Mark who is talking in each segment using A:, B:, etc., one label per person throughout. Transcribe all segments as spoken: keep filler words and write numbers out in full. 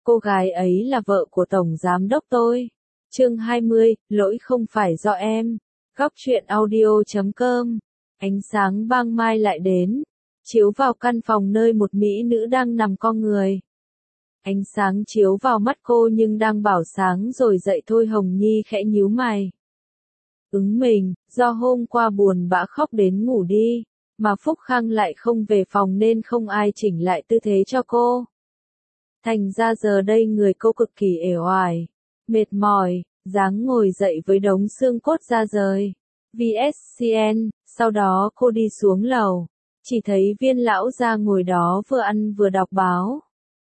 A: Cô gái ấy là vợ của Tổng Giám đốc tôi. Chương hai mươi, lỗi không phải do em. Góc truyện audio chấm com. Ánh sáng ban mai lại đến, chiếu vào căn phòng nơi một mỹ nữ đang nằm co người. Ánh sáng chiếu vào mắt cô nhưng đang bảo sáng rồi dậy thôi. Hồng Nhi khẽ nhíu mày. Ứng mình, do hôm qua buồn bã khóc đến ngủ đi, mà Phúc Khang lại không về phòng nên không ai chỉnh lại tư thế cho cô. Thành ra giờ đây người cô cực kỳ uể oải, mệt mỏi, dáng ngồi dậy với đống xương cốt ra rời. vê ét xê en, sau đó cô đi xuống lầu, chỉ thấy Viên lão gia ngồi đó vừa ăn vừa đọc báo.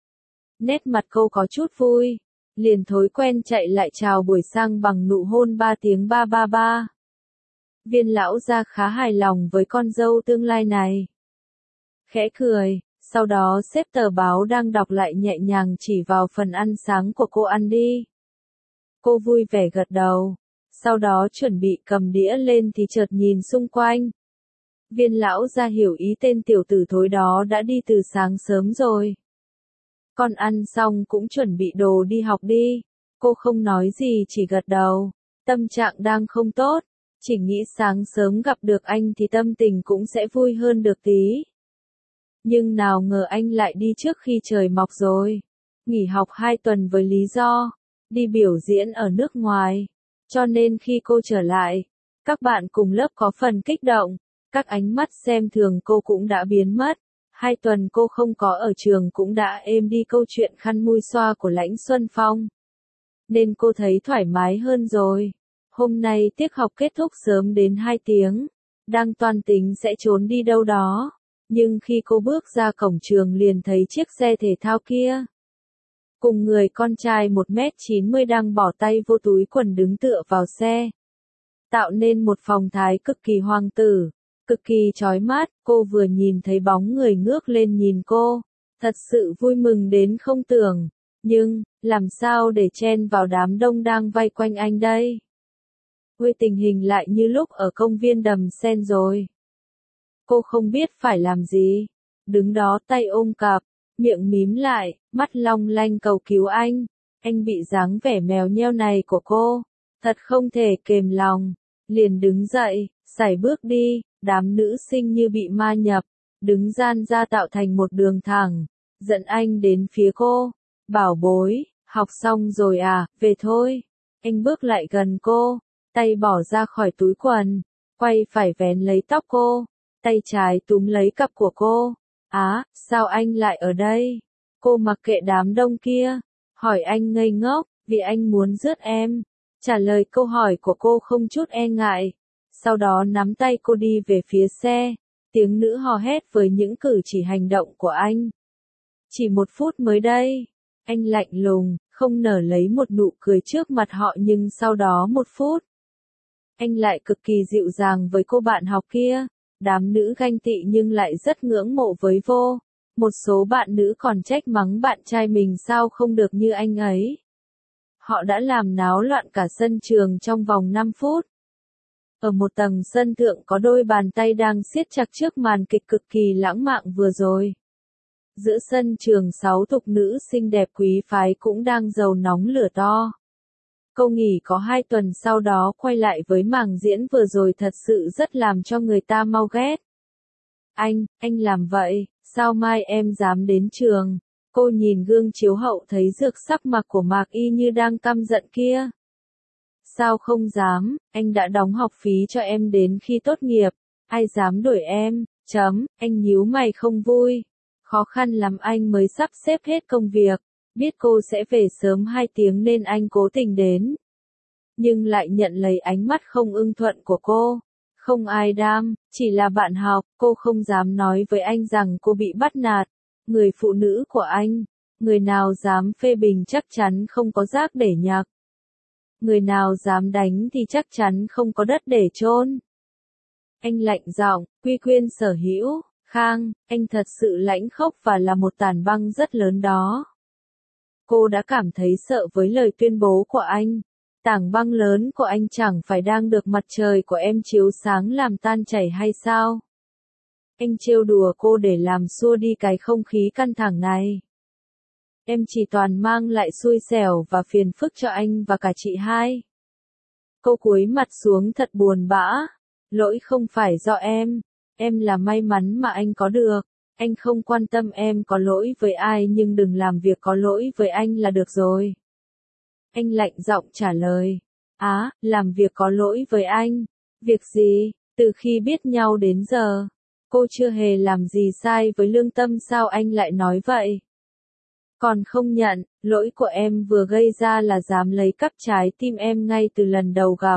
A: Nét mặt cô có chút vui, liền thói quen chạy lại chào buổi sang bằng nụ hôn ba tiếng ba ba ba. Viên lão gia khá hài lòng với con dâu tương lai này. Khẽ cười, sau đó xếp tờ báo đang đọc lại nhẹ nhàng chỉ vào phần ăn sáng của cô. Ăn đi. Cô vui vẻ gật đầu, sau đó chuẩn bị cầm đĩa lên thì chợt nhìn xung quanh. Viên lão gia hiểu ý tên tiểu tử thối đó đã đi từ sáng sớm rồi. Con ăn xong cũng chuẩn bị đồ đi học đi. Cô không nói gì chỉ gật đầu, tâm trạng đang không tốt, chỉ nghĩ sáng sớm gặp được anh thì tâm tình cũng sẽ vui hơn được tí. Nhưng nào ngờ anh lại đi trước khi trời mọc rồi. Nghỉ học hai tuần với lý do đi biểu diễn ở nước ngoài. Cho nên khi cô trở lại, các bạn cùng lớp có phần kích động, các ánh mắt xem thường cô cũng đã biến mất. Hai tuần cô không có ở trường cũng đã êm đi câu chuyện khăn mui xoa của Lãnh Xuân Phong. Nên cô thấy thoải mái hơn rồi. Hôm nay tiết học kết thúc sớm đến hai tiếng, đang toan tính sẽ trốn đi đâu đó. Nhưng khi cô bước ra cổng trường liền thấy chiếc xe thể thao kia. Cùng người con trai một mét chín mươi đang bỏ tay vô túi quần đứng tựa vào xe. Tạo nên một phong thái cực kỳ hoàng tử, cực kỳ chói mắt. Cô vừa nhìn thấy bóng người ngước lên nhìn cô, thật sự vui mừng đến không tưởng. Nhưng, làm sao để chen vào đám đông đang vây quanh anh đây? Ôi, tình hình lại như lúc ở công viên Đầm Sen rồi. Cô không biết phải làm gì, đứng đó tay ôm cặp, miệng mím lại, mắt long lanh cầu cứu anh. Anh bị dáng vẻ mèo nheo này của cô, thật không thể kềm lòng, liền đứng dậy, sải bước đi. Đám nữ sinh như bị ma nhập, đứng gian ra tạo thành một đường thẳng, dẫn anh đến phía cô. Bảo bối, học xong rồi à, về thôi. Anh bước lại gần cô, tay bỏ ra khỏi túi quần, quay phải vén lấy tóc cô, tay trái túm lấy cặp của cô. Á, sao anh lại ở đây? Cô mặc kệ đám đông kia, hỏi anh ngây ngốc, vì anh muốn rước em. Trả lời câu hỏi của cô không chút e ngại. Sau đó nắm tay cô đi về phía xe, tiếng nữ hò hét với những cử chỉ hành động của anh. Chỉ một phút mới đây, anh lạnh lùng, không nở lấy một nụ cười trước mặt họ, nhưng sau đó một phút, anh lại cực kỳ dịu dàng với cô bạn học kia. Đám nữ ganh tị nhưng lại rất ngưỡng mộ với vô. Một số bạn nữ còn trách mắng bạn trai mình sao không được như anh ấy. Họ đã làm náo loạn cả sân trường trong vòng năm phút. Ở một tầng sân thượng có đôi bàn tay đang siết chặt trước màn kịch cực kỳ lãng mạn vừa rồi. Giữa sân trường sáu thục nữ xinh đẹp quý phái cũng đang dầu nóng lửa to. Câu nghỉ có hai tuần sau đó quay lại với màn diễn vừa rồi thật sự rất làm cho người ta mau ghét. Anh, anh làm vậy, sao mai em dám đến trường? Cô nhìn gương chiếu hậu thấy dược sắc mặt của Mạc Y như đang căm giận kia. Sao không dám, anh đã đóng học phí cho em đến khi tốt nghiệp, ai dám đuổi em, chấm, anh nhíu mày không vui. Khó khăn lắm anh mới sắp xếp hết công việc, biết cô sẽ về sớm hai tiếng nên anh cố tình đến. Nhưng lại nhận lấy ánh mắt không ưng thuận của cô. Không ai đam, chỉ là bạn học, cô không dám nói với anh rằng cô bị bắt nạt. Người phụ nữ của anh, người nào dám phê bình chắc chắn không có rác để nhặt. Người nào dám đánh thì chắc chắn không có đất để chôn. Anh lạnh giọng, quy khuyên Sở Hữu Khang, anh thật sự lãnh khốc và là một tảng băng rất lớn đó. Cô đã cảm thấy sợ với lời tuyên bố của anh. Tảng băng lớn của anh chẳng phải đang được mặt trời của em chiếu sáng làm tan chảy hay sao? Anh trêu đùa cô để làm xua đi cái không khí căng thẳng này. Em chỉ toàn mang lại xui xẻo và phiền phức cho anh và cả chị hai. Cô cúi mặt xuống thật buồn bã. Lỗi không phải do em. Em là may mắn mà anh có được. Anh không quan tâm em có lỗi với ai nhưng đừng làm việc có lỗi với anh là được rồi. Anh lạnh giọng trả lời. Á, làm việc có lỗi với anh. Việc gì? Từ khi biết nhau đến giờ, cô chưa hề làm gì sai với lương tâm sao anh lại nói vậy? Còn không nhận, lỗi của em vừa gây ra là dám lấy cắp trái tim em ngay từ lần đầu gặp.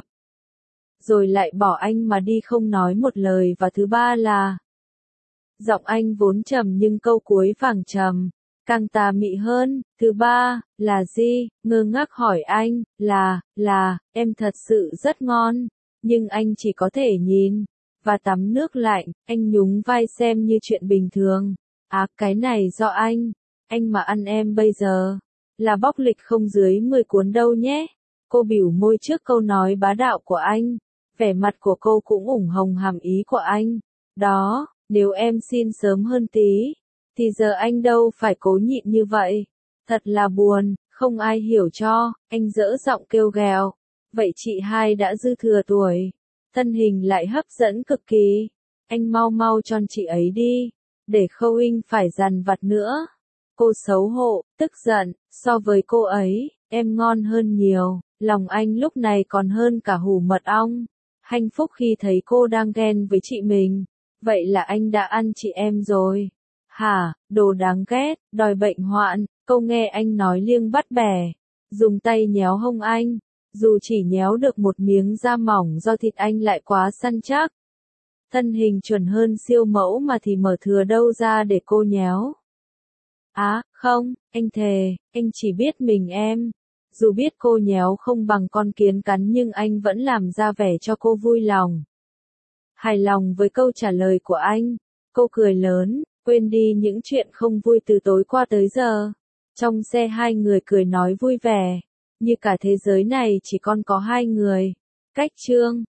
A: Rồi lại bỏ anh mà đi không nói một lời và thứ ba là... Giọng anh vốn trầm nhưng câu cuối vàng trầm, càng tà mị hơn. Thứ ba, là gì? Ngơ ngác hỏi anh, là, là, em thật sự rất ngon. Nhưng anh chỉ có thể nhìn, và tắm nước lạnh, anh nhún vai xem như chuyện bình thường. À, cái này do anh, anh mà ăn em bây giờ, là bóc lịch không dưới mười cuốn đâu nhé. Cô bỉu môi trước câu nói bá đạo của anh, vẻ mặt của cô cũng ủng hồng hàm ý của anh. Đó, nếu em xin sớm hơn tí, thì giờ anh đâu phải cố nhịn như vậy. Thật là buồn, không ai hiểu cho, anh dỡ giọng kêu gào. Vậy chị hai đã dư thừa tuổi, thân hình lại hấp dẫn cực kỳ. Anh mau mau tròn chị ấy đi, để Khâu Inh phải dằn vặt nữa. Cô xấu hổ, tức giận, so với cô ấy, em ngon hơn nhiều. Lòng anh lúc này còn hơn cả hủ mật ong. Hạnh phúc khi thấy cô đang ghen với chị mình. Vậy là anh đã ăn chị em rồi. Hả, đồ đáng ghét, đòi bệnh hoạn. Câu nghe anh nói liêng bắt bẻ, dùng tay nhéo hông anh. Dù chỉ nhéo được một miếng da mỏng do thịt anh lại quá săn chắc. Thân hình chuẩn hơn siêu mẫu mà thì mở thừa đâu ra để cô nhéo. Á, à, không, anh thề, anh chỉ biết mình em. Dù biết cô nhéo không bằng con kiến cắn nhưng anh vẫn làm ra vẻ cho cô vui lòng. Hài lòng với câu trả lời của anh, cô cười lớn, quên đi những chuyện không vui từ tối qua tới giờ. Trong xe hai người cười nói vui vẻ, như cả thế giới này chỉ còn có hai người. Cách chương